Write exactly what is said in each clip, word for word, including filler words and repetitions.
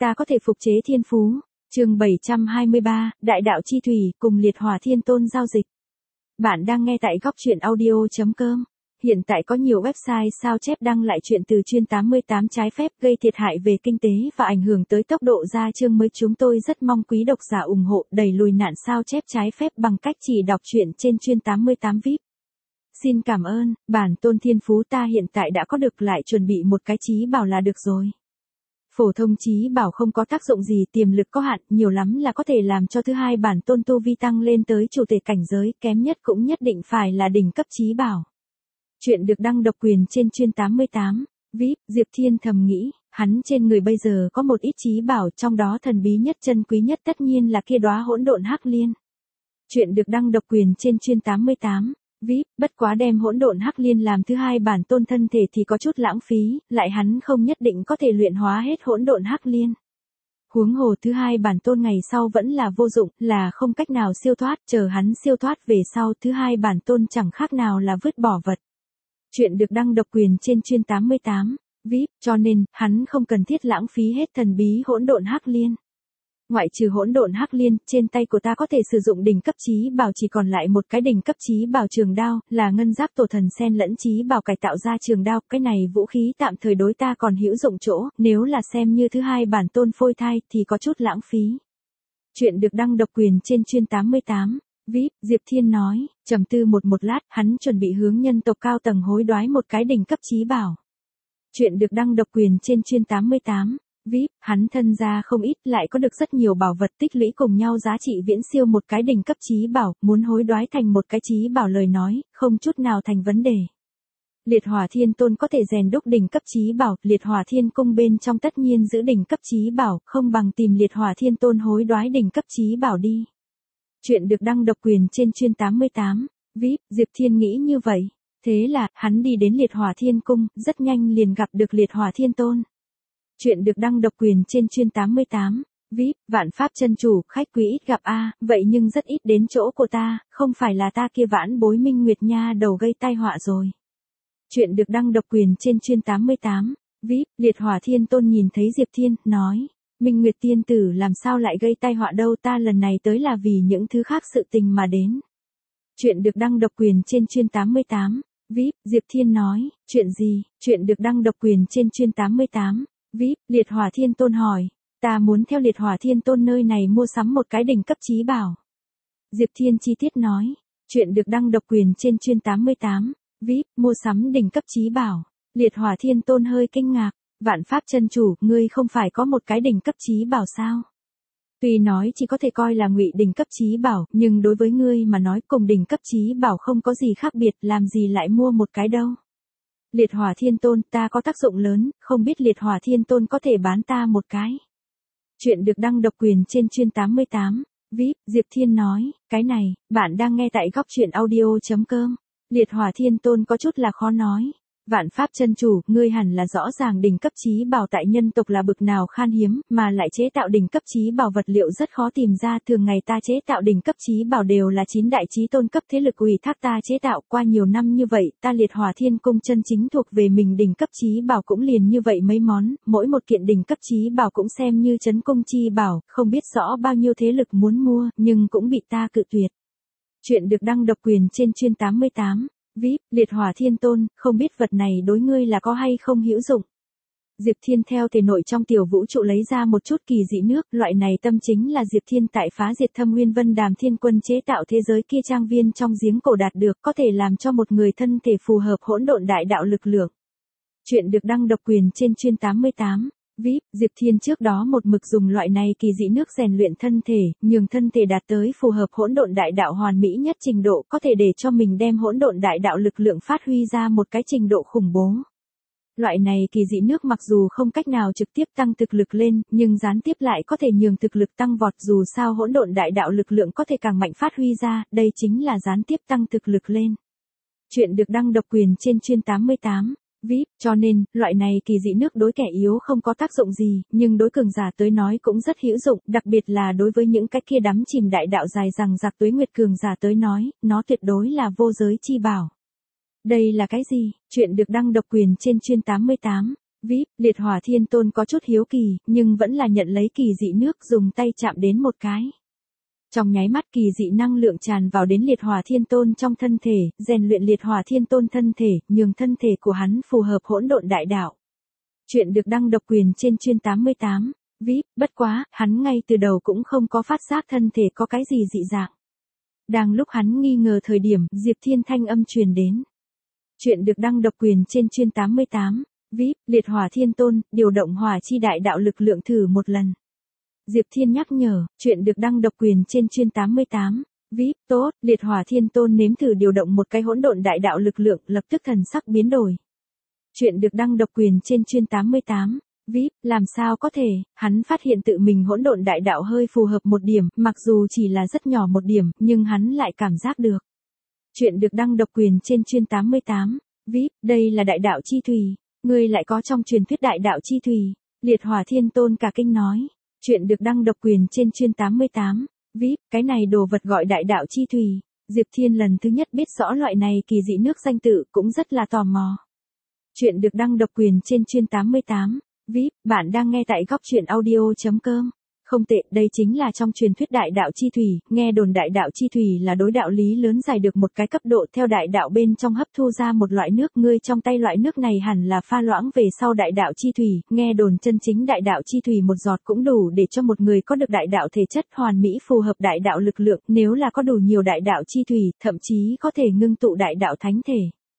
ta có thể phục chế thiên phú. Chương bảy trăm hai mươi ba, Đại đạo chi thủy cùng Liệt Hỏa Thiên Tôn giao dịch. Bạn đang nghe tại góc truyện audio chấm com. Hiện tại có nhiều website sao chép đăng lại chuyện từ chuyên tám mươi tám trái phép gây thiệt hại về kinh tế và ảnh hưởng tới tốc độ ra chương mới. Chúng tôi rất mong quý độc giả ủng hộ đẩy lùi nạn sao chép trái phép bằng cách chỉ đọc truyện trên chuyên tám mươi tám vi ai pi. Xin cảm ơn, bản tôn thiên phú ta hiện tại đã có được, lại chuẩn bị một cái chí bảo là được rồi. Phổ thông chí bảo không có tác dụng gì, tiềm lực có hạn, nhiều lắm là có thể làm cho thứ hai bản tôn tu vi tăng lên tới chủ thể cảnh giới, kém nhất cũng nhất định phải là đỉnh cấp chí bảo. Chuyện được đăng độc quyền trên chuyên tám mươi tám vi ai pi. Diệp Thiên thầm nghĩ, hắn trên người bây giờ có một ít chí bảo, trong đó thần bí nhất chân quý nhất tất nhiên là kia đóa hỗn độn hắc liên. Chuyện được đăng độc quyền trên chuyên tám mươi tám vi ai pi, bất quá đem hỗn độn hắc liên làm thứ hai bản tôn thân thể thì có chút lãng phí, lại hắn không nhất định có thể luyện hóa hết hỗn độn hắc liên. Huống hồ thứ hai bản tôn ngày sau vẫn là vô dụng, là không cách nào siêu thoát, chờ hắn siêu thoát về sau thứ hai bản tôn chẳng khác nào là vứt bỏ vật. Chuyện được đăng độc quyền trên chuyên tám mươi tám vi ai pi, cho nên hắn không cần thiết lãng phí hết thần bí hỗn độn hắc liên. Ngoại trừ hỗn độn hắc liên, trên tay của ta có thể sử dụng đỉnh cấp chí bảo chỉ còn lại một cái đỉnh cấp chí bảo trường đao, là ngân giáp tổ thần xen lẫn chí bảo cải tạo ra trường đao, cái này vũ khí tạm thời đối ta còn hữu dụng chỗ, nếu là xem như thứ hai bản tôn phôi thai thì có chút lãng phí. Chuyện được đăng độc quyền trên chuyên tám mươi tám vi ai pi, Diệp Thiên nói, trầm tư một một lát, hắn chuẩn bị hướng nhân tộc cao tầng hối đoái một cái đỉnh cấp chí bảo. Chuyện được đăng độc quyền trên chuyên tám mươi tám vi ai pi, hắn thân ra không ít, lại có được rất nhiều bảo vật tích lũy cùng nhau giá trị viễn siêu một cái đỉnh cấp chí bảo, muốn hối đoái thành một cái chí bảo lời nói, không chút nào thành vấn đề. Liệt Hỏa Thiên Tôn có thể rèn đúc đỉnh cấp chí bảo, Liệt Hỏa Thiên Cung bên trong tất nhiên giữ đỉnh cấp chí bảo, không bằng tìm Liệt Hỏa Thiên Tôn hối đoái đỉnh cấp chí bảo đi. Chuyện được đăng độc quyền trên chuyên tám mươi tám vi ai pi, Diệp Thiên nghĩ như vậy. Thế là, hắn đi đến Liệt Hỏa Thiên Cung, rất nhanh liền gặp được Liệt Hỏa Thiên Tôn. Chuyện được đăng độc quyền trên chuyên tám mươi tám vi ai pi, Vạn Pháp chân chủ, khách quý ít gặp a, vậy nhưng rất ít đến chỗ của ta, không phải là ta kia vãn bối Minh Nguyệt Nha đầu gây tai họa rồi. Chuyện được đăng độc quyền trên chuyên tám mươi tám vi ai pi, Liệt Hỏa Thiên Tôn nhìn thấy Diệp Thiên, nói, Minh Nguyệt tiên tử làm sao lại gây tai họa đâu, ta lần này tới là vì những thứ khác sự tình mà đến. Chuyện được đăng độc quyền trên chuyên tám mươi tám vi ai pi, Diệp Thiên nói, chuyện gì? Chuyện được đăng độc quyền trên chuyên tám mươi tám vi ai pi, Liệt Hỏa Thiên Tôn hỏi, ta muốn theo Liệt Hỏa Thiên Tôn nơi này mua sắm một cái đỉnh cấp chí bảo. Diệp Thiên chi tiết nói, chuyện được đăng độc quyền trên chuyên tám mươi tám vi ai pi, mua sắm đỉnh cấp chí bảo. Liệt Hỏa Thiên Tôn hơi kinh ngạc, Vạn Pháp chân chủ, ngươi không phải có một cái đỉnh cấp chí bảo sao? Tuy nói chỉ có thể coi là ngụy đỉnh cấp chí bảo, nhưng đối với ngươi mà nói cùng đỉnh cấp chí bảo không có gì khác biệt, làm gì lại mua một cái đâu? Liệt Hỏa Thiên Tôn, ta có tác dụng lớn, không biết Liệt Hỏa Thiên Tôn có thể bán ta một cái. Chuyện được đăng độc quyền trên chuyên tám mươi tám vi ai pi, Diệp Thiên nói, cái này, bạn đang nghe tại góc truyện audio chấm com. Liệt Hỏa Thiên Tôn có chút là khó nói. Vạn Pháp chân chủ, ngươi hẳn là rõ ràng đỉnh cấp chí bảo tại nhân tộc là bực nào khan hiếm, mà lại chế tạo đỉnh cấp chí bảo vật liệu rất khó tìm ra, thường ngày ta chế tạo đỉnh cấp chí bảo đều là chín đại chí tôn cấp thế lực ủy thác ta chế tạo, qua nhiều năm như vậy, ta Liệt Hỏa Thiên Cung chân chính thuộc về mình đỉnh cấp chí bảo cũng liền như vậy mấy món, mỗi một kiện đỉnh cấp chí bảo cũng xem như trấn cung chi bảo, không biết rõ bao nhiêu thế lực muốn mua, nhưng cũng bị ta cự tuyệt. Chuyện được đăng độc quyền trên chuyên tám mươi tám vi ai pi, Liệt Hỏa Thiên Tôn, không biết vật này đối ngươi là có hay không hữu dụng. Diệp Thiên theo thể nội trong tiểu vũ trụ lấy ra một chút kỳ dị nước, loại này tâm chính là Diệp Thiên tại phá diệt Thâm Nguyên Vân Đàm Thiên Quân chế tạo thế giới kia trang viên trong giếng cổ đạt được, có thể làm cho một người thân thể phù hợp hỗn độn đại đạo lực lượng. Chuyện được đăng độc quyền trên chuyên tám mươi tám vi ai pi, Diệp Thiên trước đó một mực dùng loại này kỳ dị nước rèn luyện thân thể, nhường thân thể đạt tới phù hợp hỗn độn đại đạo hoàn mỹ nhất trình độ, có thể để cho mình đem hỗn độn đại đạo lực lượng phát huy ra một cái trình độ khủng bố. Loại này kỳ dị nước mặc dù không cách nào trực tiếp tăng thực lực lên, nhưng gián tiếp lại có thể nhường thực lực tăng vọt, dù sao hỗn độn đại đạo lực lượng có thể càng mạnh phát huy ra, đây chính là gián tiếp tăng thực lực lên. Chuyện được đăng độc quyền trên chuyên tám mươi tám vi ai pi, cho nên, loại này kỳ dị nước đối kẻ yếu không có tác dụng gì, nhưng đối cường giả tới nói cũng rất hữu dụng, đặc biệt là đối với những cái kia đắm chìm đại đạo dài rằng giặc tuế nguyệt cường giả tới nói, nó tuyệt đối là vô giới chi bảo. Đây là cái gì? Chuyện được đăng độc quyền trên chuyên tám mươi tám vê i pê, Liệt Hỏa Thiên Tôn có chút hiếu kỳ, nhưng vẫn là nhận lấy kỳ dị nước dùng tay chạm đến một cái. Trong nháy mắt kỳ dị năng lượng tràn vào đến Liệt Hỏa Thiên Tôn trong thân thể, rèn luyện Liệt Hỏa Thiên Tôn thân thể, nhường thân thể của hắn phù hợp hỗn độn đại đạo. Chuyện được đăng độc quyền trên chuyên tám mươi tám, vê i pê, bất quá, hắn ngay từ đầu cũng không có phát giác thân thể có cái gì dị dạng. Đang lúc hắn nghi ngờ thời điểm, Diệp Thiên thanh âm truyền đến. Chuyện được đăng độc quyền trên chuyên tám mươi tám, vê i pê, Liệt Hỏa Thiên Tôn, điều động hỏa chi đại đạo lực lượng thử một lần. Diệp Thiên nhắc nhở, chuyện được đăng độc quyền trên chuyên tám mươi tám, vê i pê, tốt, Liệt Hỏa Thiên Tôn nếm thử điều động một cái hỗn độn đại đạo lực lượng, lập tức thần sắc biến đổi. Chuyện được đăng độc quyền trên chuyên tám mươi tám, vê i pê, làm sao có thể, hắn phát hiện tự mình hỗn độn đại đạo hơi phù hợp một điểm, mặc dù chỉ là rất nhỏ một điểm, nhưng hắn lại cảm giác được. Chuyện được đăng độc quyền trên chuyên tám mươi tám, vê i pê, đây là đại đạo chi thủy, ngươi lại có trong truyền thuyết đại đạo chi thủy, Liệt Hỏa Thiên Tôn cả kinh nói. Chuyện được đăng độc quyền trên chuyên tám mươi tám, vê i pê, cái này đồ vật gọi đại đạo chi thủy, Diệp Thiên lần thứ nhất biết rõ loại này kỳ dị nước danh tự, cũng rất là tò mò. Chuyện được đăng độc quyền trên chuyên tám mươi tám, vê i pê, bạn đang nghe tại góc truyện audio chấm com. Không tệ, đây chính là trong truyền thuyết đại đạo chi thủy, nghe đồn đại đạo chi thủy là đối đạo lý lớn dài được một cái cấp độ theo đại đạo bên trong hấp thu ra một loại nước, ngươi trong tay loại nước này hẳn là pha loãng về sau đại đạo chi thủy, nghe đồn chân chính đại đạo chi thủy một giọt cũng đủ để cho một người có được đại đạo thể chất hoàn mỹ phù hợp đại đạo lực lượng, nếu là có đủ nhiều đại đạo chi thủy, thậm chí có thể ngưng tụ đại đạo thánh thể.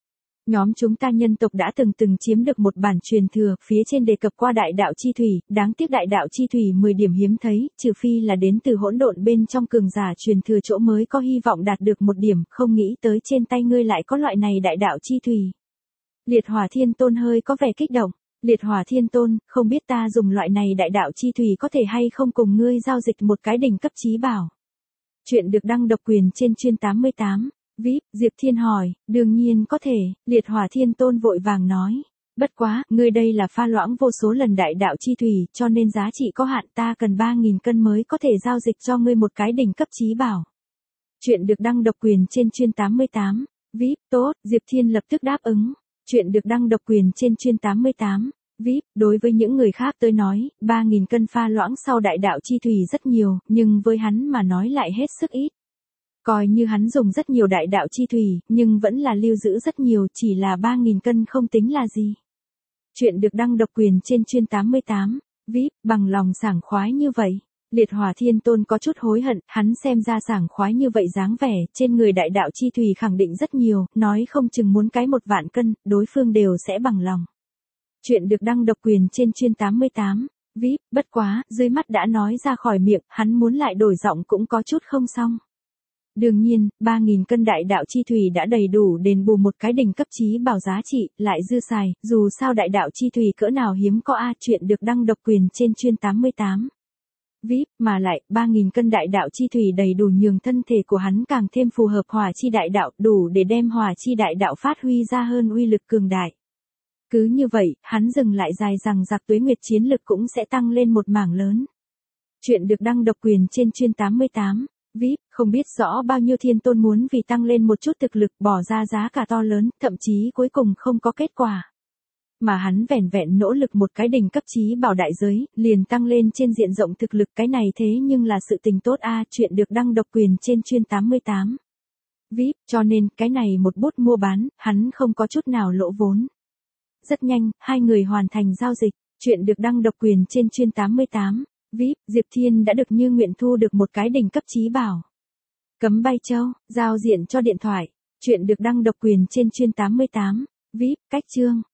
Nhóm chúng ta nhân tộc đã từng từng chiếm được một bản truyền thừa, phía trên đề cập qua đại đạo chi thủy, đáng tiếc đại đạo chi thủy mười điểm hiếm thấy, trừ phi là đến từ hỗn độn bên trong cường giả truyền thừa chỗ mới có hy vọng đạt được một điểm, không nghĩ tới trên tay ngươi lại có loại này đại đạo chi thủy. Liệt Hỏa Thiên Tôn hơi có vẻ kích động, Liệt Hỏa Thiên Tôn, không biết ta dùng loại này đại đạo chi thủy có thể hay không cùng ngươi giao dịch một cái đỉnh cấp chí bảo. Chuyện được đăng độc quyền trên chuyên tám mươi tám. vê i pê, Diệp Thiên hỏi, đương nhiên có thể, Liệt Hỏa Thiên Tôn vội vàng nói. Bất quá, ngươi đây là pha loãng vô số lần đại đạo chi thủy, cho nên giá trị có hạn, ta cần ba nghìn cân mới có thể giao dịch cho ngươi một cái đỉnh cấp chí bảo. Chuyện được đăng độc quyền trên chuyên tám mươi tám, vê i pê, tốt, Diệp Thiên lập tức đáp ứng. Chuyện được đăng độc quyền trên chuyên tám mươi tám, vê i pê, đối với những người khác tới nói, ba nghìn cân pha loãng sau đại đạo chi thủy rất nhiều, nhưng với hắn mà nói lại hết sức ít. Coi như hắn dùng rất nhiều đại đạo chi thủy, nhưng vẫn là lưu giữ rất nhiều, chỉ là ba nghìn cân không tính là gì. Chuyện được đăng độc quyền trên chuyên tám mươi tám, vê i pê, bằng lòng sảng khoái như vậy. Liệt Hỏa Thiên Tôn có chút hối hận, hắn xem ra sảng khoái như vậy dáng vẻ, trên người đại đạo chi thủy khẳng định rất nhiều, nói không chừng muốn cái một vạn cân, đối phương đều sẽ bằng lòng. Chuyện được đăng độc quyền trên chuyên tám mươi tám, vê i pê, bất quá, dưới mắt đã nói ra khỏi miệng, hắn muốn lại đổi giọng cũng có chút không xong. Đương nhiên, ba nghìn cân đại đạo chi thủy đã đầy đủ đền bù một cái đỉnh cấp chí bảo giá trị, lại dư xài, dù sao đại đạo chi thủy cỡ nào hiếm có a. Chuyện được đăng độc quyền trên chuyên tám mươi tám. vê i pê, mà lại, ba nghìn cân đại đạo chi thủy đầy đủ nhường thân thể của hắn càng thêm phù hợp hỏa chi đại đạo, đủ để đem hỏa chi đại đạo phát huy ra hơn uy lực cường đại. Cứ như vậy, hắn dừng lại dài rằng giặc tuế nguyệt chiến lực cũng sẽ tăng lên một mảng lớn. Chuyện được đăng độc quyền trên chuyên tám mươi tám. vê i pê, không biết rõ bao nhiêu thiên tôn muốn vì tăng lên một chút thực lực bỏ ra giá cả to lớn, thậm chí cuối cùng không có kết quả. Mà hắn vẻn vẹn nỗ lực một cái đỉnh cấp chí bảo đại giới, liền tăng lên trên diện rộng thực lực, cái này thế nhưng là sự tình tốt a. Chuyện được đăng độc quyền trên chuyên tám mươi tám. vê i pê, cho nên, cái này một bút mua bán, hắn không có chút nào lỗ vốn. Rất nhanh, hai người hoàn thành giao dịch, chuyện được đăng độc quyền trên chuyên tám mươi tám. vê i pê, Diệp Thiên đã được như nguyện thu được một cái đỉnh cấp chí bảo. Cấm bay châu, giao diện cho điện thoại. Chuyện được đăng độc quyền trên chuyên tám mươi tám. vê i pê, cách chương.